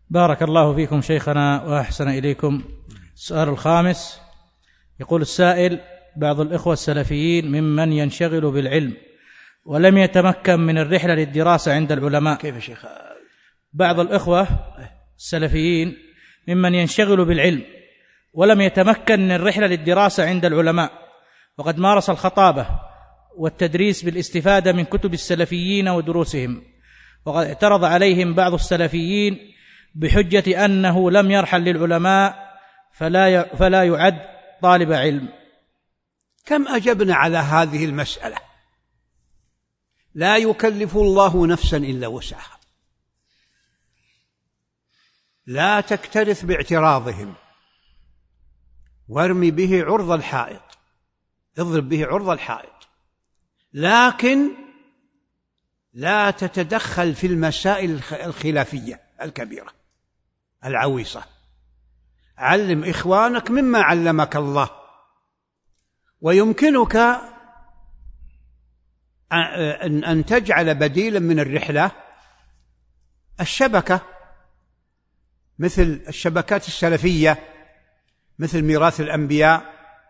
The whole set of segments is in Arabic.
بارك الله فيكم شيخنا وأحسن إليكم. السؤال الخامس، يقول السائل: بعض الإخوة السلفيين ممن ينشغل بالعلم ولم يتمكن من الرحلة للدراسة عند العلماء. كيف يا شيخ؟ بعض الإخوة السلفيين ممن ينشغل بالعلم ولم يتمكن من الرحلة للدراسة عند العلماء، وقد مارس الخطابة والتدريس بالاستفادة من كتب السلفيين ودروسهم، وقد اعترض عليهم بعض السلفيين بحجة أنه لم يرحل للعلماء فلا يعد طالب علم. كم أجبنا على هذه المسألة؟ لا يكلف الله نفسا إلا وسعها، لا تكترث باعتراضهم، وارمي به عرض الحائط، اضرب به عرض الحائط، لكن لا تتدخل في المسائل الخلافية الكبيرة العويصة. علم إخوانك مما علمك الله، ويمكنك أن تجعل بديلا من الرحلة الشبكة، مثل الشبكات السلفية، مثل ميراث الأنبياء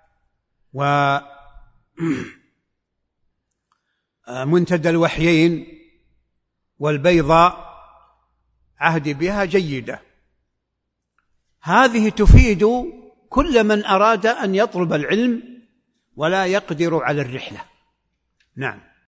ومنتدى الوحيين والبيضاء، عهدي بها جيدة. هذه تفيد كل من أراد أن يطلب العلم ولا يقدر على الرحلة. نعم.